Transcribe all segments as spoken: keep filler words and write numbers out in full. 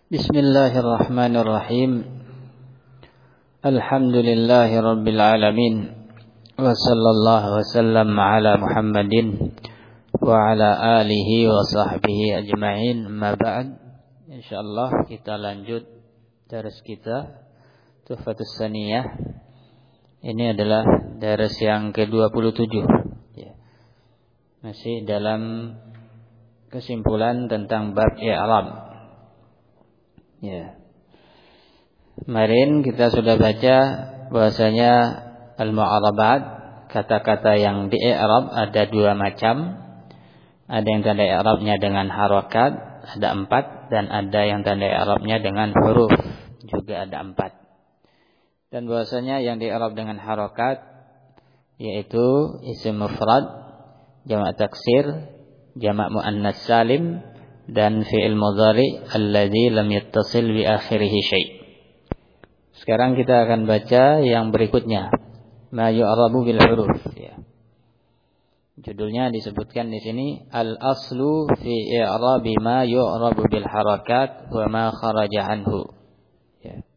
Bismillahirrahmanirrahim. Alhamdulillahi rabbil alamin. Wa sallallahu wasallam ala Muhammadin wa ala alihi wa sahbihi ajma'in. Ma ba'd. Insyaallah kita lanjut dars kita Tuhfatus Saniyah. Ini adalah dars yang ke dua puluh tujuh ya. Masih dalam kesimpulan tentang bab i'rab. Ya. Kemarin kita sudah baca bahwasanya al-mu'arabat, kata-kata yang di i'rab ada dua macam. Ada yang tanda i'rabnya dengan harakat, ada empat, dan ada yang tanda i'rabnya dengan huruf, juga ada empat. Dan bahwasanya yang di i'rab dengan harakat yaitu isim mufrad, jamak taksir, jamak muannas salim, dan fi'il mudhari alladzi lam yattasil bi akhirih syai'. Sekarang kita akan baca yang berikutnya, ma yu'rabu bil huruf ya. Judulnya disebutkan di sini al-aslu fi i'rabi ma yu'rabu bil harakat wa ma kharaja anhu ya.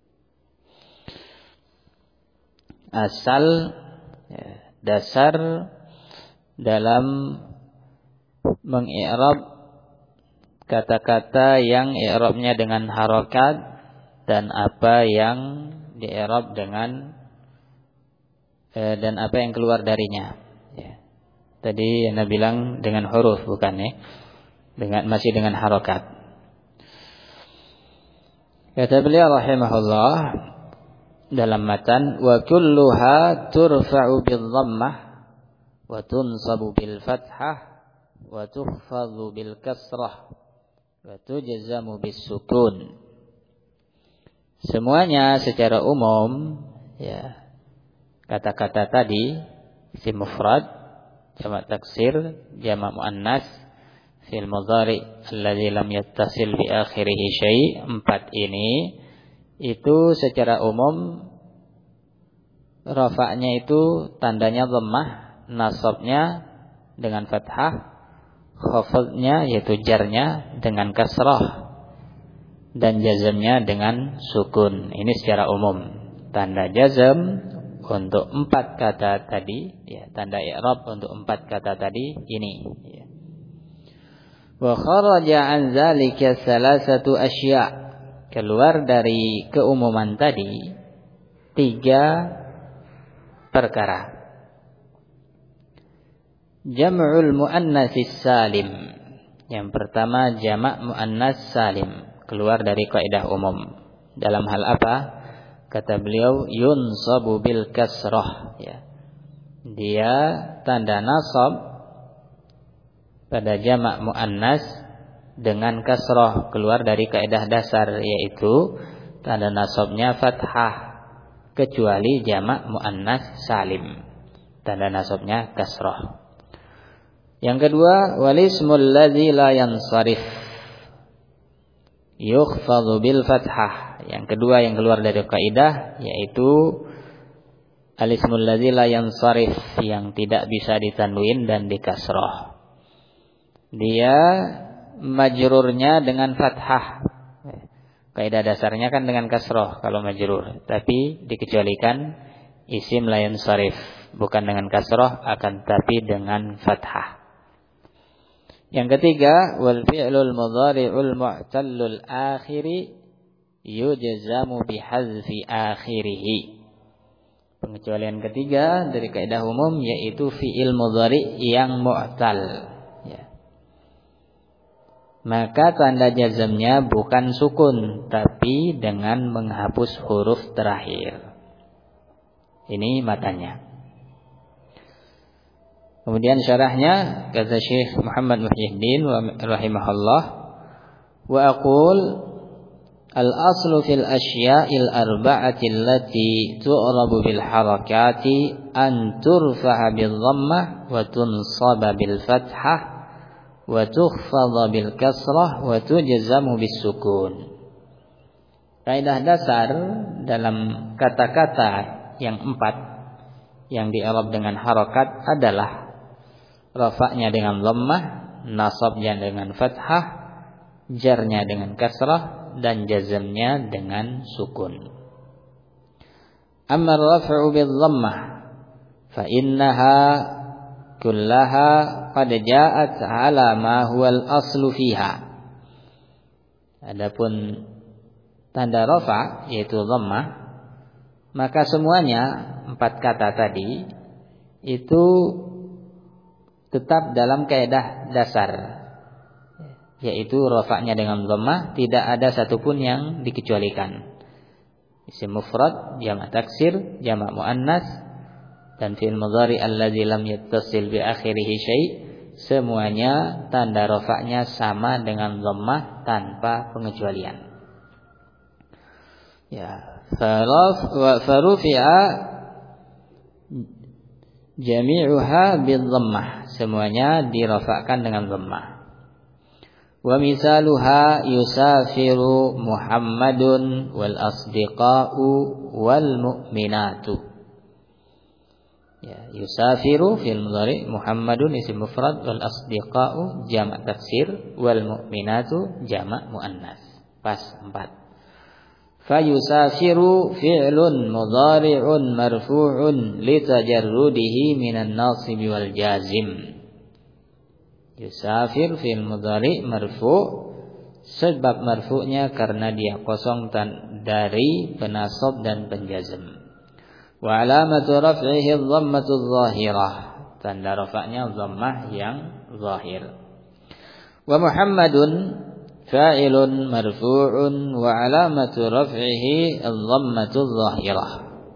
Asal ya, dasar dalam mengi'rab kata-kata yang i'rabnya dengan harakat dan apa yang di-i'rab dengan eh, dan apa yang keluar darinya. Ya. Tadi Anda bilang dengan huruf bukan ya? Dengan masih dengan harakat. Kata beliau rahimahullah dalam matan, wa kulluha turfa'u bil dhammah wa tunsabu bil fathah wa tukhfadhu bil kasrah wa tujzamu bis sukun. Semuanya secara umum ya, kata-kata tadi isim mufrad, jamak taksir, jamak muannas, fi'il mudhari alladzi lam yattasil bi akhirih syai', empat ini itu secara umum rafa'nya itu tandanya dhammah, nasabnya dengan fathah, khafadnya yaitu jarnya dengan kasrah, dan jazamnya dengan sukun. Ini secara umum. Tanda jazam untuk empat kata tadi ya, tanda i'rab untuk empat kata tadi ini ya. Wa kharaja an zalika salasatu asya'. Keluar dari keumuman tadi tiga perkara. Jam'ul muannatsis salim. Yang pertama jamak muannas salim, keluar dari kaidah umum. Dalam hal apa? Kata beliau yunsabu bil kasrah ya. Dia tanda nasab pada jamak muannas dengan kasrah, keluar dari kaidah dasar yaitu tanda nasabnya fathah kecuali jamak muannas salim, tanda nasabnya kasrah. Yang kedua, walismul ladzi la yansarif yukhfadhu bil fathah. Yang kedua yang keluar dari kaidah yaitu alismul ladzi la yansarif, yang tidak bisa ditanwin dan dikasrah. Dia majrurnya dengan fathah. Kaidah dasarnya kan dengan kasrah kalau majrur, tapi dikecualikan isim la yansarif, bukan dengan kasrah akan tapi dengan fathah. Yang ketiga, wal fi'lul mudhari'ul mu'tallul akhiri yujzamu bihadzfi akhirih. Pengecualian ketiga dari kaidah umum yaitu fi'il mudhari' yang mu'tal ya. Maka tanda jazamnya bukan sukun tapi dengan menghapus huruf terakhir. Ini matanya. Kemudian syarahnya kata Syekh Muhammad Muhyiddin rahimahullah, wa aqul al-aslu fil asya'il arba'ati allati tu'rabu bil harakati an turfa'a bil dhammah wa tunsaba bil fathah wa tukhfadha bil kasrah wa tujzamu bis sukun. Kaidah dasar dalam kata-kata yang empat yang di-i'rab dengan harakat adalah rafa'nya dengan dhammah, nasabnya dengan fathah, jarnya dengan kasrah, dan jazmnya dengan sukun. Amma ar-raf'u bil-dhammah fa innaha kullaha qad ja'at 'ala ma huwa al-aslu fiha. Adapun tanda rafa yaitu dhammah, maka semuanya empat kata tadi itu tetap dalam kaidah dasar, yaitu rafa'nya dengan dhammah, tidak ada satupun yang dikecualikan. Isim mufrad, jamak taksir, jamak muannas, dan fi'il mudhari alladzi lam yattasil bi akhirih syai', semuanya tanda rafa'nya sama dengan dhammah tanpa pengecualian. Ya, faraf wa farufi'a jami'uha bidhammah, semuanya dirafa'kan dengan dhammah. Wa misaluha yusafiru Muhammadun wal asdiqa'u wal mu'minatu. Ya, yusafiru fil mudhari, Muhammadun isim mufrad, wal asdiqa'u jamak taksir, wal mu'minatu jamak muannas. Pas empat. Fa yusafiru fi'lun mudhari'un marfu'un litajarrudihi minan nasib wal jazim. Yusafir fil mudhari marfu', sebab marfu'nya karena dia kosong dari penasab dan penjazm. Wa alamatu raf'ihi dhammatu dhahirah, tanda rafa'nya dhammah yang zahir. Wa Muhammadun fa'ilun marfu'un wa alamatu raf'ihi dhammatu dhahirah.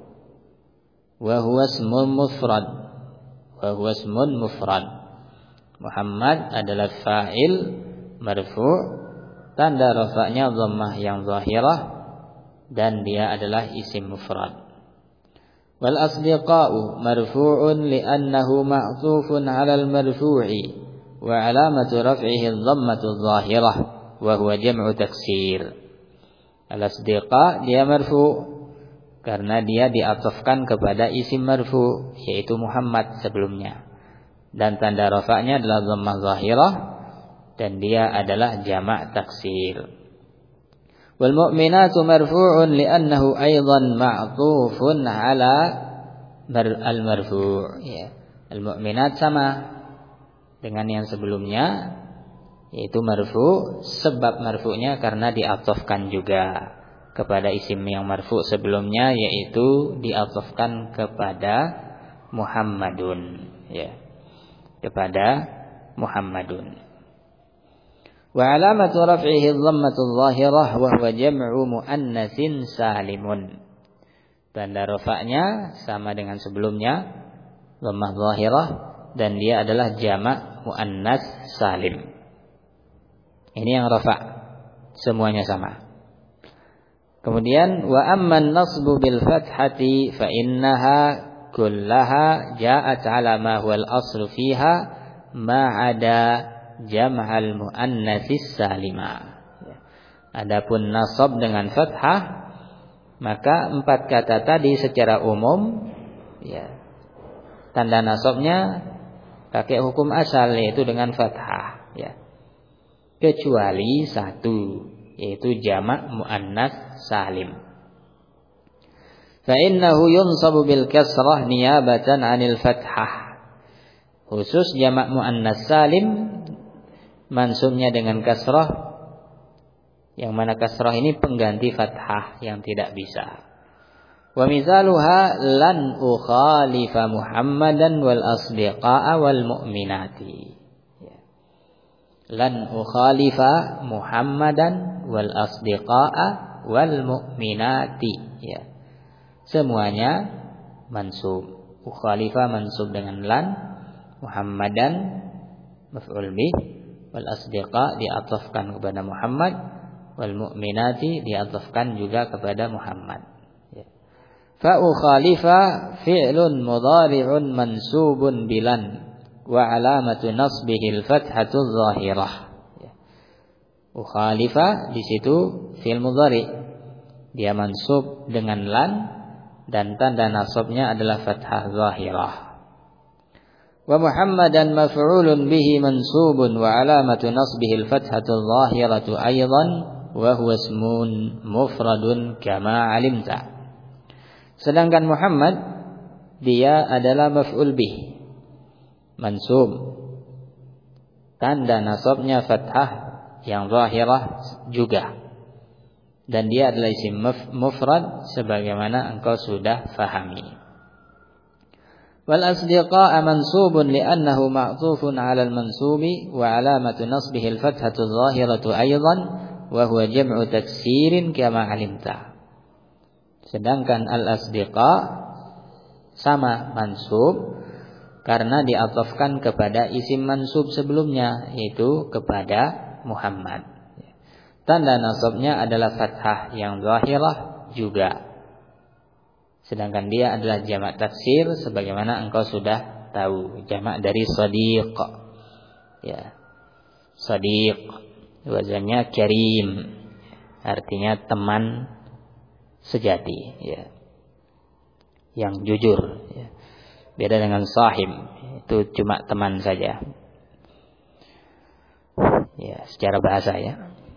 Wa huwa ismun mufrad. Wa huwa ismun mufrad. Muhammad adalah fa'il marfu', tanda rafa'nya dhammah yang zahirah, dan dia adalah isim mufrad. Wal asdiqa'u marfu'un li'annahu ma'tufun 'alal marfu'i wa 'alamatu raf'ihi dhammatu zahirah wa huwa jam'u taksir. Al asdiqa dia marfu' karena dia diatofkan kepada isim marfu', yaitu Muhammad sebelumnya. Dan tanda rafa'nya adalah dhammah zahirah, dan dia adalah jamak taksir. Wal mu'minatu marfu'un li'annahu aidan ma'tufun 'ala al marfu'. Ya. Al mu'minat sama dengan yang sebelumnya, yaitu marfu', sebab marfu'nya karena diatofkan juga kepada isim yang marfu' sebelumnya, yaitu diatofkan kepada Muhammadun, ya. Kepada Muhammadun. Wa alamatu raf'ihi dhammatu dhahirah wa huwa jam'u muannatsin salimun. Tanda rafa'nya sama dengan sebelumnya, dhammah dhahirah, dan dia adalah jamak muannas salim. Ini yang rafa', semuanya sama. Kemudian wa amman nasbu bil fathati fa innaha kullaha ja'at 'ala ma huwa al-aslu fiha ma 'ada jam'al muannatsis salima. Adapun nasab dengan fathah, maka empat kata tadi secara umum, ya, tanda nasabnya pakai hukum asal, yaitu dengan fathah, ya. Kecuali satu, yaitu jamak muannas salim. Fa innahu yunsabu bil kasrah niyabatan 'anil fathah. Khusus jamak muannas salim mansubnya dengan kasrah, yang mana kasrah ini pengganti fathah yang tidak bisa. Wa misaluha lan ukhalifa Muhammadan wal asdiqa'a wal mu'minati. Lan ukhalifa Muhammadan wal asdiqa'a wal mu'minati, ya. Semuanya mansub. Ukhalifa mansub dengan lan, Muhammadan maf'ul bih, wal asdiqa diatofkan kepada Muhammad, wal mu'minati diatofkan juga kepada Muhammad. Ya. Fa ukhalifa fi'lun mudhari'un mansubun bilan wa alamatu nasbihi al-fathatu adh-dhahirah. Ya. Ukhalifa di situ fi'il mudhari, dia mansub dengan lan, dan tanda nasabnya adalah fathah zahirah. Wa Muhammadan maf'ulun bihi mansubun wa alamatu nasbihi al-fathatu adh-dhahiratu aidan wa huwa ismun mufradun kama alimta. Sedangkan Muhammad dia adalah maf'ul bih, mansub, tanda nasabnya fathah yang zahirah juga, dan dia adalah isim mufrad sebagaimana engkau sudah fahami. Wal asdiqa'a mansubun li'annahu ma'tufun 'ala al-mansubi wa 'alamatu nasbihi al-fathatu adh-dhahiratu aidan wa huwa jam'u taksirin kama 'alimta. Sedangkan al-asdiqa sama mansub karena diatofkan kepada isim mansub sebelumnya, yaitu kepada Muhammad. Tanda nasabnya adalah fathah yang zahirah juga. Sedangkan dia adalah jamak taksir sebagaimana engkau sudah tahu, jamak dari shadiq. Ya. Shadiq wazannya karim, artinya teman sejati, ya. Yang jujur, ya. Beda dengan sahib, itu cuma teman saja. Ya, secara bahasa ya.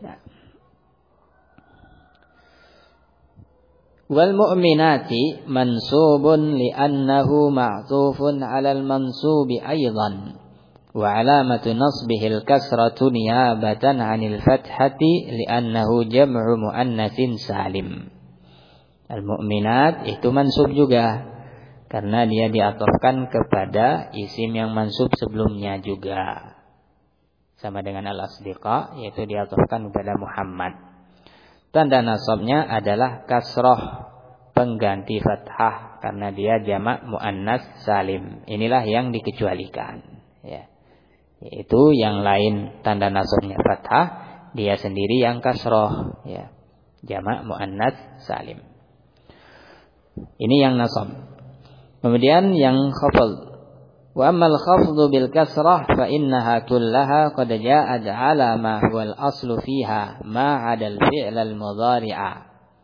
Wal mu'minati mansubun li'annahu ma'tufun 'alal mansubi aidan wa 'alamatu nasbihi al-kasratu niyabatan 'anil fathati li'annahu jam'u muannatsin salim. Al mu'minat itu mansub juga karena dia diatofkan kepada isim yang mansub sebelumnya juga. Sama dengan al-asdiqa, yaitu diatofkan kepada Muhammad. Tanda nasabnya adalah kasroh, pengganti fathah, karena dia jamak muannas salim. Inilah yang dikecualikan, ya. Yaitu yang lain tanda nasabnya fathah, dia sendiri yang kasroh, ya. Jamak muannas salim. Ini yang nasab. Kemudian yang khafd. Wa ammal khafdu bil kasrah fa innaha kullaha qad ja'at 'ala ma huwa al aslu fiha ma 'ada al fi'l al mudhari'a.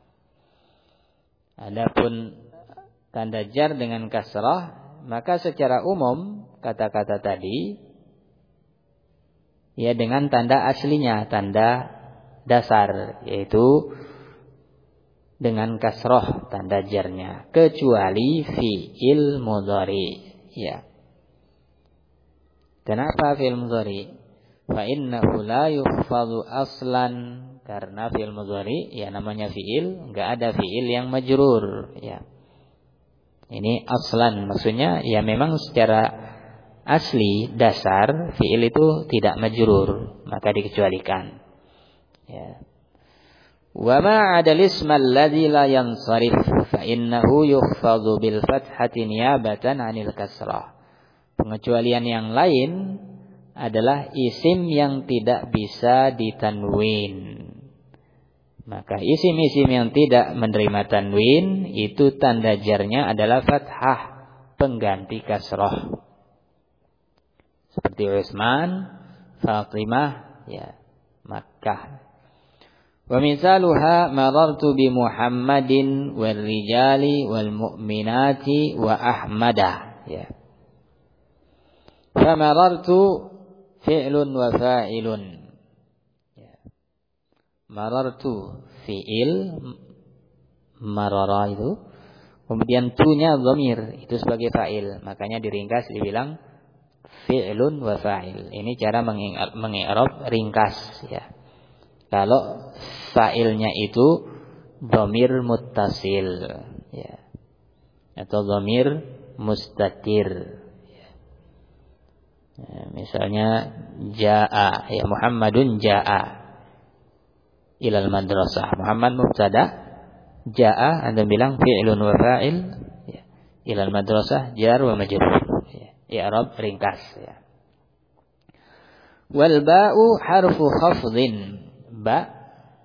Adapun tanda jar dengan kasrah, maka secara umum kata-kata tadi ya dengan tanda aslinya, tanda dasar, yaitu dengan kasrah tanda jarnya, kecuali fi'il mudhari, ya. Kenapa fi'il mudhari? Fa innahu la yukhfadhu aslan, karena fi'il mudhari ya namanya fi'il, enggak ada fi'il yang majrur, ya. Ini aslan maksudnya ya memang secara asli dasar fi'il itu tidak majrur, maka dikecualikan. Ya. Wa ma 'ada al-ism alladhi la yansarif fa innahu yukhfadhu bil fathati niyabatan 'anil kasrah. Pengecualian yang lain adalah isim yang tidak bisa ditanwin. Maka isim-isim yang tidak menerima tanwin itu tanda jarnya adalah fathah, pengganti kasrah. Seperti Utsman, Fatimah, ya, Makkah. Wa misaluha marartu bi Muhammadin wal rijali wal mu'minati wa Ahmadah, ya. Famarartu fi'lun wa fa'ilun. Ya. Marartu fi'il, marara itu. Kemudian tu-nya dhamir, itu sebagai fa'il. Makanya diringkas dibilang fi'lun wa fa'il. Ini cara mengi'rab ringkas, ya. Kalau fa'ilnya itu dhamir muttasil, ya. Atau dhamir mustatir. Ya, misalnya jaa, ya Muhammadun jaa ilal madrasah. Muhammad mubtada, jaa Anda bilang fi'lun wa fa'il, ya. Ilal madrasah jar wa majrur, ya. I'rab ringkas, ya. Wal ba'u harfu khafdhin, ba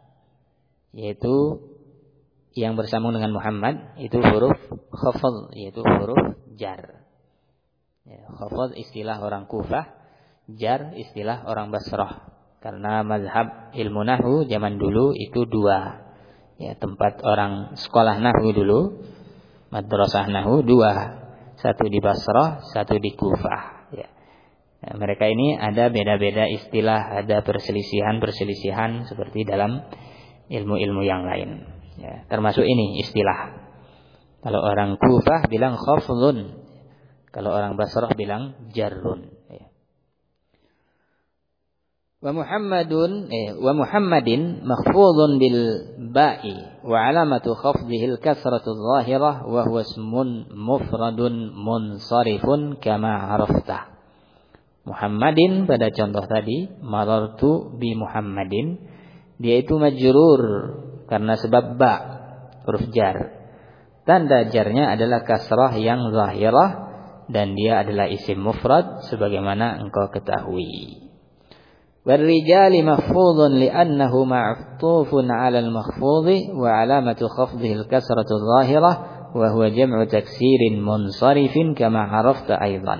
yaitu yang bersambung dengan Muhammad itu huruf khafdh, yaitu huruf jar. Ya, khafdh istilah orang Kufah, jar istilah orang Basrah. Karena mazhab ilmu nahwu zaman dulu itu dua. Ya, tempat orang sekolah nahwu dulu, madrasah nahwu dua. Satu di Basrah, satu di Kufah, ya. Ya, mereka ini ada beda-beda istilah, ada perselisihan-perselisihan seperti dalam ilmu-ilmu yang lain. Ya, termasuk ini istilah. Kalau orang Kufah bilang khafdun, kalau orang Basrah bilang jarrun. Ya. Wa Muhammadun eh, wa Muhammadin makhfudun bil ba'i wa alamatu khafdihi al kasratu adh-dhahirah wa huwa ismun mufradun munsarifun kama arafta. Muhammadin pada contoh tadi, marartu bi Muhammadin, dia itu majrur karena sebab ba, huruf jar. Tanda jarnya adalah kasrah yang zahirah dan dia adalah isim mufrad sebagaimana engkau ketahui. والرجال مخفوض لأنه معطوف على المخفوض وعلامة خفضه الكسرة الظاهرة وهو جمع تكسير منصرف كما عرفت أيضا.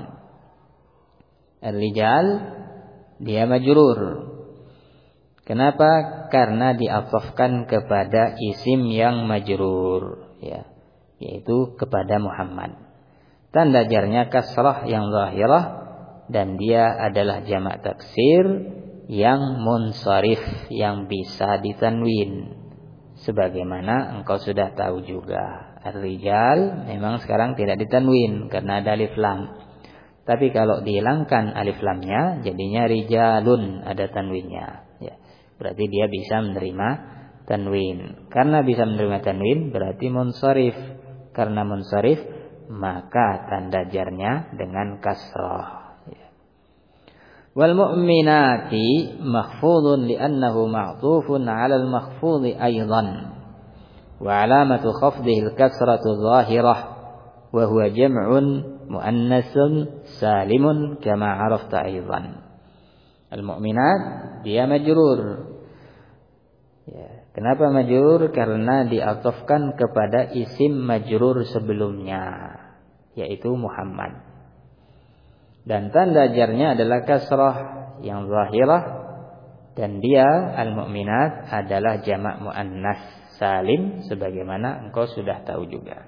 الرجال dia majrur. Kenapa? Karena diatofkan kepada isim yang majrur, ya, yaitu kepada Muhammad. Tanda jarnya kasrah yang zahirah dan dia adalah jamak taksir yang munsharif, yang bisa ditanwin sebagaimana engkau sudah tahu juga. Ar-rijal memang sekarang tidak ditanwin karena ada alif lam. Tapi kalau dihilangkan alif lamnya jadinya rijalun, ada tanwinnya, ya. Berarti dia bisa menerima tanwin. Karena bisa menerima tanwin berarti munsharif. Karena munsharif maka tanda jarnya dengan kasrah. Wal mu'minati makhfudun li'annahu ma'tufun 'ala al-makhfudhi aidan wa 'alamatu khafdihi al-kasratu dhahirah wa huwa jam'un muannasun salimun kama 'arafta aidan. Al-mu'minat dia majrur. Ya, kenapa majrur? Karena diatofkan kepada isim majrur sebelumnya, yaitu Muhammad. Dan tanda jarnya adalah kasrah yang zahirah dan dia al-mu'minat adalah jamak muannas salim sebagaimana engkau sudah tahu juga.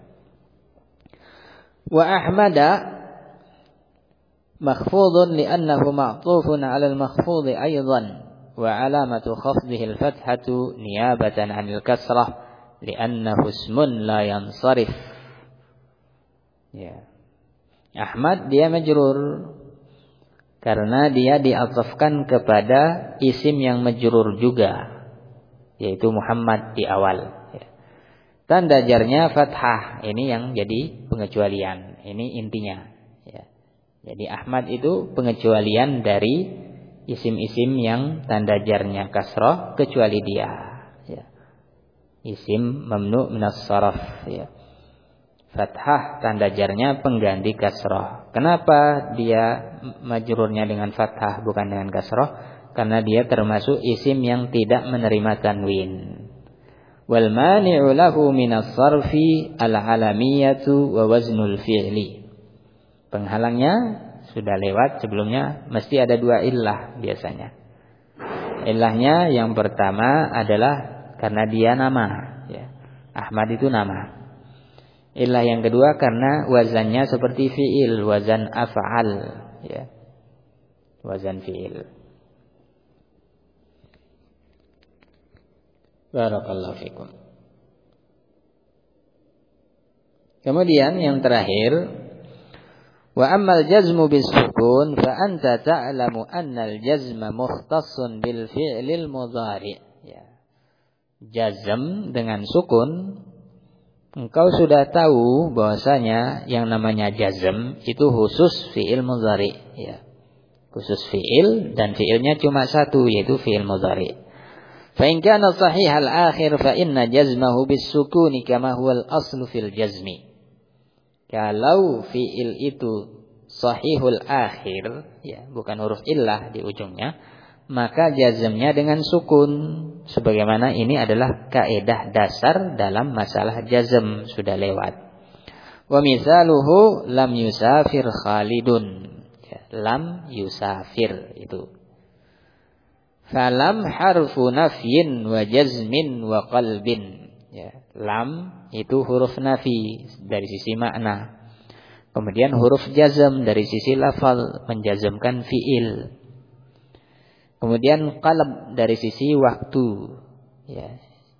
Wa ahmada makhfudun li'annahu ma'tufun 'ala al-makhfudhi aidan wa 'alamatu khafdihi al-fathatu niyabatan 'anil kasrah li'annahu ismun la yansarif. Ya. Ahmad dia majrur karena dia diatofkan kepada isim yang majrur juga, yaitu Muhammad di awal. Tanda jarnya fathah, ini yang jadi pengecualian, ini intinya. Jadi Ahmad itu pengecualian dari isim-isim yang tanda jarnya kasrah kecuali dia. Isim mamnu' minas saraf, ya. Fathah tanda jarnya pengganti kasrah. Kenapa dia majrurnya dengan fathah bukan dengan kasrah? Karena dia termasuk isim yang tidak menerima tanwin. Wal mani'u lahu minas sarfi al-alamiyatu wa waznul fi'li. Penghalangnya sudah lewat sebelumnya, mesti ada dua illah biasanya. Illahnya yang pertama adalah karena dia nama, ya. Ahmad itu nama. Illah yang kedua karena wazannya seperti fi'il, wazan af'al, ya. Wazan fi'il. Barakallahu fikum. Kemudian yang terakhir, wa ammal jazmu bis sukun fa anta ta'lamu anna al jazma mukhtassun bil fi'lil mudhari', ya. Jazm dengan sukun, engkau sudah tahu bahwasanya yang namanya jazm itu khusus fi'il mudhari, ya. Khusus fi'il dan fi'ilnya cuma satu, yaitu fi'il mudhari. Fa in kana sahihal akhir fa inna jazmahu bis sukuni kama huwal aslu fil jazmi. Kalau fi'il itu sahihul akhir, ya, bukan huruf illah di ujungnya, maka jazmnya dengan sukun, sebagaimana ini adalah kaidah dasar dalam masalah jazm, sudah lewat. Wa misaluhu lam yusafir Khalidun, ya, lam yusafir itu. Falam harfu nafyin wa jazmin wa qalbin, ya. Lam itu huruf nafi dari sisi makna. Kemudian huruf jazm dari sisi lafal, menjazmkan fi'il. Kemudian qalb dari sisi waktu, ya.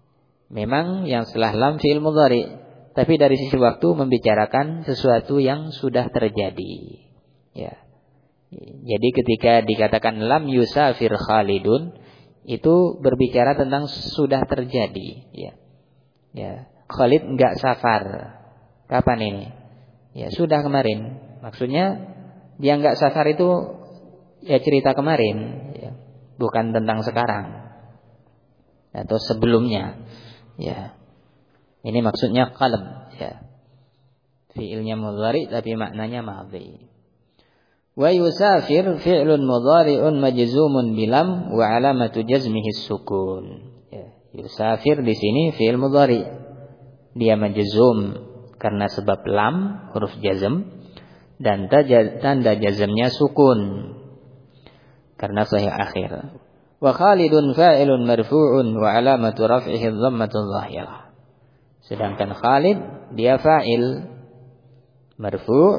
Memang yang setelah lam fi'il mudhari, tapi dari sisi waktu membicarakan sesuatu yang sudah terjadi. Ya. Jadi ketika dikatakan lam yusafir Khalidun, itu berbicara tentang sudah terjadi. Ya. Ya. Khalid enggak safar. Kapan ini? Ya sudah kemarin. Maksudnya dia enggak safar itu ya cerita kemarin, ya. Bukan tentang sekarang atau sebelumnya. Ya. Ini maksudnya qalb, ya. Fi'ilnya mudhari tapi maknanya madhi. Wa yusafir fi'lun mudhari'un majzumun bilam wa alamatu jazmihi sukun. Ya. Yusafir di sini fi'il mudhari. Dia majzum karena sebab lam, huruf jazm, dan tanda jazmnya sukun karena sahih akhir. Wa Khalidun fa'ilun marfu'un wa alamatu raf'ihi dhammatu dhahirah. Sedangkan Khalid dia fa'il marfu',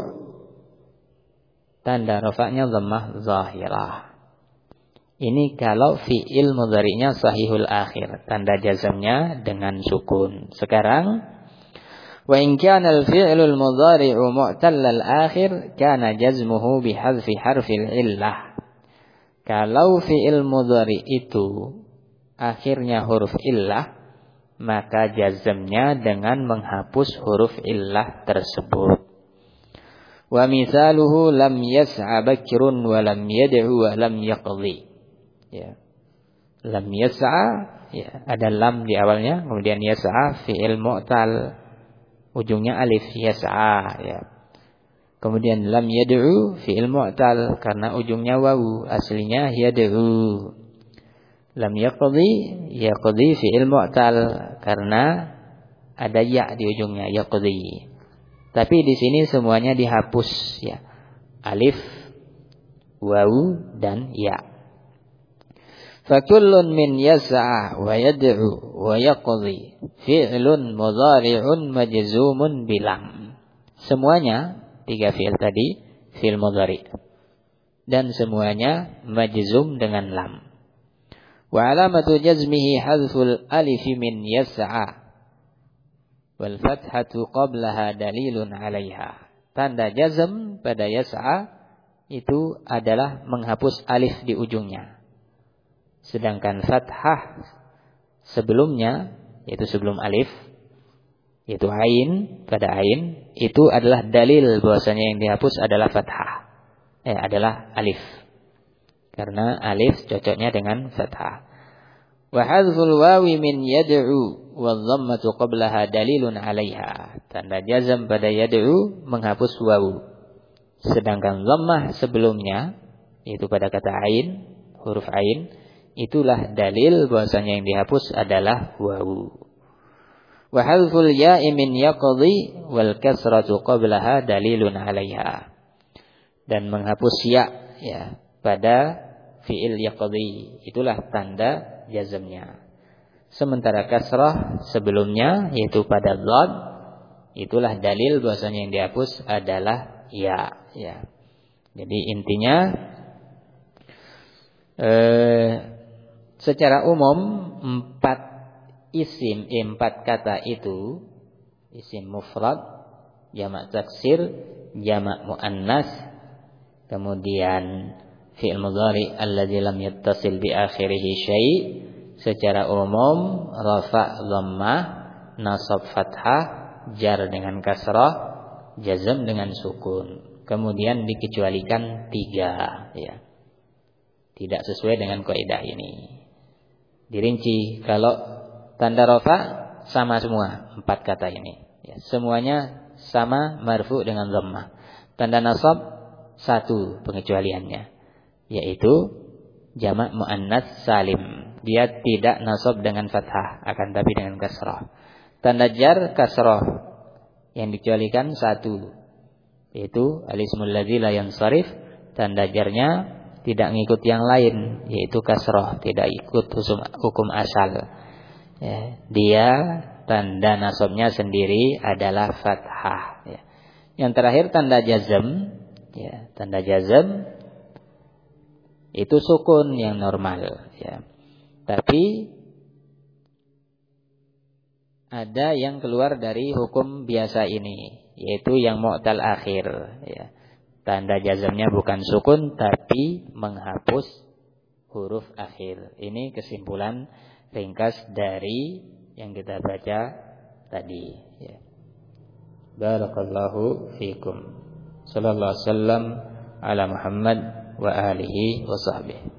tanda rafa'nya dhammah dhahirah. Ini kalau fi'il mudhari'nya sahihul akhir, tanda jazmnya dengan sukun. Sekarang wa in kana al-fi'lul mudhari'u mu'tallal akhir kana jazmuhu bihadfi harfil illah. Kalau fi'il mudhari itu akhirnya huruf illah, maka jazmnya dengan menghapus huruf illah tersebut. Wa mithaluhu lam yas'a bakrun wa lam yad'u wa lam yaqdi. Ya. Lam yas'a, ya, ada lam di awalnya, kemudian yas'a fi'il mu'tal, ujungnya alif, yas'a, ya. Kemudian lam yad'u fi'il mu'tal karena ujungnya wawu, aslinya yad'u. Lam yaqdi, yaqdi fi'il mu'tal karena ada ya di ujungnya, yaqdi. Tapi di sini semuanya dihapus, ya. Alif, wawu dan ya. Fakullun min yas'a wa yad'u wa yaqdi fi'lun mudhari'un majzumun bilam. Semuanya tiga fi'il tadi fi'il mudhari' dan semuanya majzum dengan lam. Wa alamatu jazmihi hadful alif min yas'a wal fathatu qablaha dalilun 'alaiha. Tanda jazm pada yas'a itu adalah menghapus alif di ujungnya. Sedangkan fathah sebelumnya, yaitu sebelum alif, yaitu ain, pada ain, itu adalah dalil bahwasanya yang dihapus adalah fathah. Eh, adalah alif. Karena alif cocoknya dengan fathah. Wa hadzful wawi min yad'u wa dhammatu qablaha dalilun 'alaiha. Tanda jazm pada yad'u menghapus wawu. Sedangkan dhammah sebelumnya, yaitu pada kata ain, huruf ain, itulah dalil bahwasanya yang dihapus adalah wawu. Wa hadful ya'i min yaqdi wal kasratu qablaha dalilun 'alaiha. Dan menghapus ya, ya pada fi'il yaqdi, itulah tanda jazmnya. Sementara kasrah sebelumnya yaitu pada dhad, itulah dalil bahwasanya yang dihapus adalah ya, ya. Jadi intinya eh secara umum empat isim, empat kata itu, isim mufrad, jamak taksir, jamak muannas, kemudian fi'il mudhari alladzi lam yattasil bi akhirih syai', secara umum rafa' dhammah, nasab fathah, jar dengan kasrah, jazm dengan sukun. Kemudian dikecualikan tiga, ya. Tidak sesuai dengan kaidah ini. Dirinci, kalau tanda rafa sama semua empat kata ini, ya, semuanya sama marfu dengan dhammah. Tanda nasab satu pengecualiannya, yaitu jamak muannats salim. Dia tidak nasab dengan fathah, akan tapi dengan kasrah. Tanda jar kasrah, yang dikecualikan satu, yaitu al-ismul ladzi la yansarif. Tanda jarnya tidak ngikut yang lain, yaitu kasroh, tidak ikut hukum, hukum asal. Ya, dia tanda nasabnya sendiri adalah fathah. Ya. Yang terakhir tanda jazm, ya, tanda jazm itu sukun yang normal. Ya. Tapi ada yang keluar dari hukum biasa ini, yaitu yang mu'tal akhir, ya. Tanda jazmnya bukan sukun tapi menghapus huruf akhir. Ini kesimpulan ringkas dari yang kita baca tadi, ya. Barakallahu fikum. Sallallahu alaihi wasallam ala Muhammad wa alihi wa sahbihi.